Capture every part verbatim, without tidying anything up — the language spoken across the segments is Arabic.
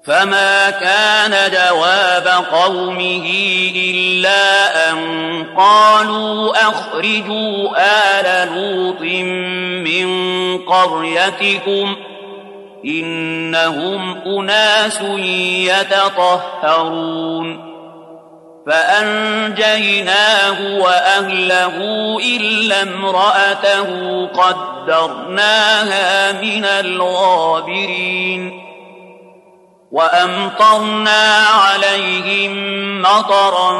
فما كان جواب قومه إلا أن قالوا أخرجوا آل لوط من قريتكم إنهم أناس يتطهرون فأنجيناه وأهله إلا امرأته قدرناها من الغابرين وأمطرنا عليهم مطرا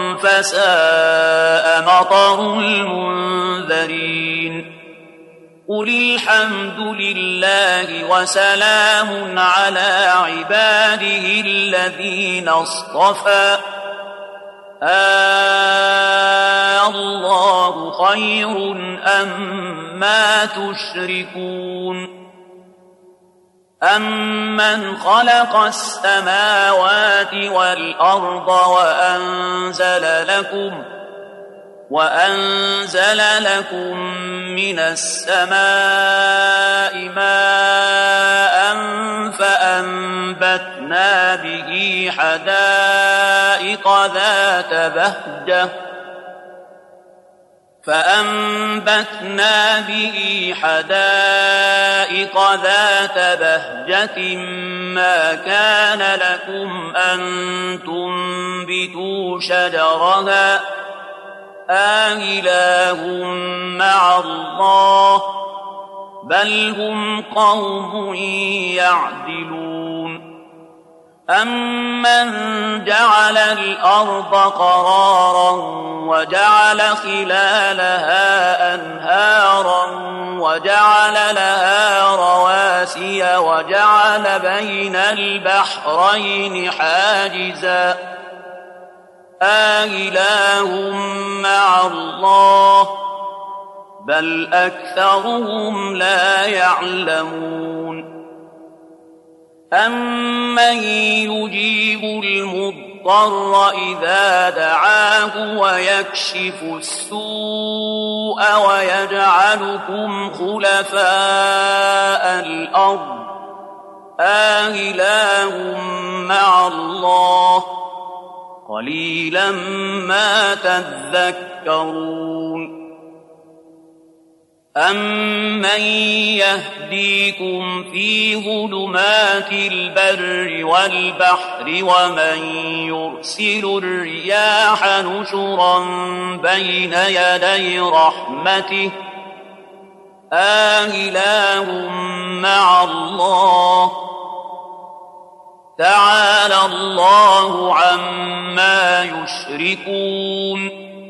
فساء مطر المنذرين قل الحمد لله وسلام على عباده الذين اصطفى آه الله خير أما تشركون أمن خلق السماوات والأرض وأنزل لكم وأنزل لكم من السماء ماء فأنبتنا به حدائق ذات بهجة فأنبتنا به حدائق ذات بهجة ما كان لكم أن تنبتوا شجرها آله مع الله بل هم قوم يعدلون أمن جعل الأرض قرارا وجعل خلالها أنهارا وجعل لها رواسي وجعل بين البحرين حاجزا آله مع الله بل أكثرهم لا يعلمون أمن يجيب المضطر إذا دعاه ويكشف السوء ويجعلكم خلفاء الأرض آله مع الله قليلا ما تذكرون أمن يهديكم في ظلمات البر والبحر ومن يرسل الرياح نشرا بين يدي رحمته آله مع الله تعالى الله عما يشركون